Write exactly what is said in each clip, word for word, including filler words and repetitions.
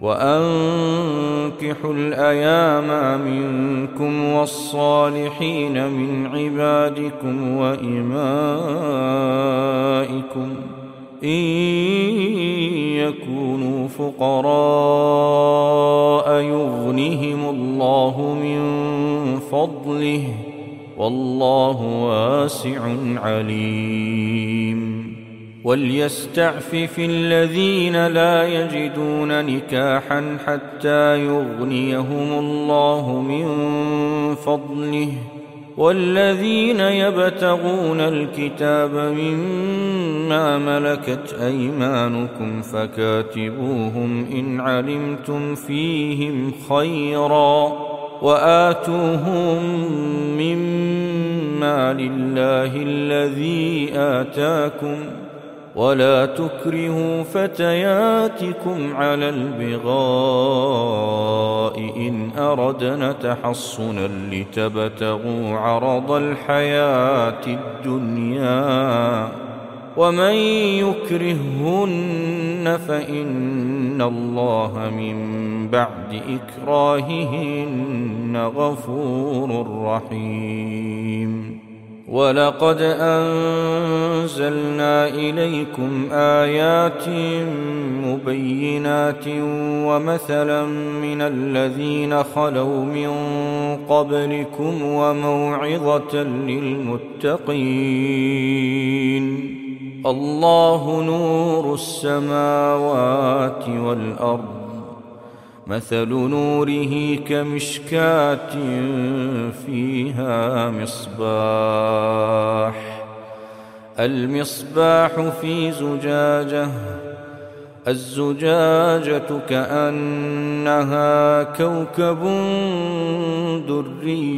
وأنكحوا الأيام منكم والصالحين من عبادكم وإمائكم إن يكونوا فقراء يغنهم الله من فضله والله واسع عليم. وليستعفف الذين لا يجدون نكاحا حتى يغنيهم الله من فضله والذين يبتغون الكتاب مما ملكت أيمانكم فكاتبوهم إن علمتم فيهم خيرا وآتوهم مما لله الذي آتاكم ولا تكرهوا فتياتكم على البغاء إن أردنا تحصنا لتبتغوا عرض الحياة الدنيا ومن يكرههن فإن الله من بعد إكراههن غفور رحيم. ولقد أنزلنا إليكم آيات مبينات ومثلا من الذين خلوا من قبلكم وموعظة للمتقين. الله نور السماوات والأرض مثل نوره كمشكاة فيها مصباح المصباح في زجاجة الزجاجة كأنها كوكب دري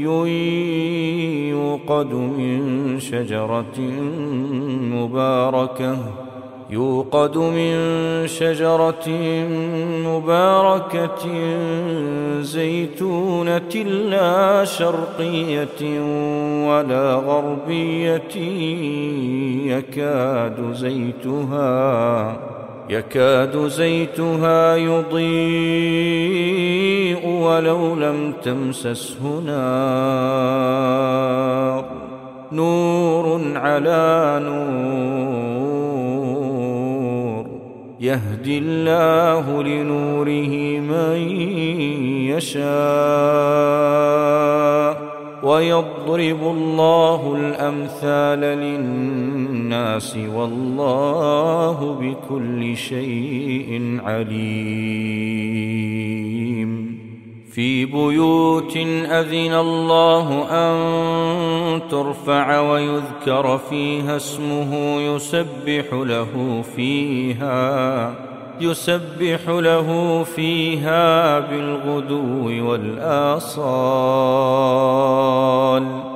يوقد من شجرة مباركة يوقد من شجرة مباركة زيتونة لا شرقية ولا غربية يكاد زيتها يكاد زيتها يضيء ولو لم تمسسه نار نور على نور يهدي الله لنوره من يشاء ويضرب الله الأمثال للناس والله بكل شيء عليم. في بيوت أذن الله أن ترفع ويذكر فيها اسمه يسبح له فيها يسبح له فيها بالغدو والآصال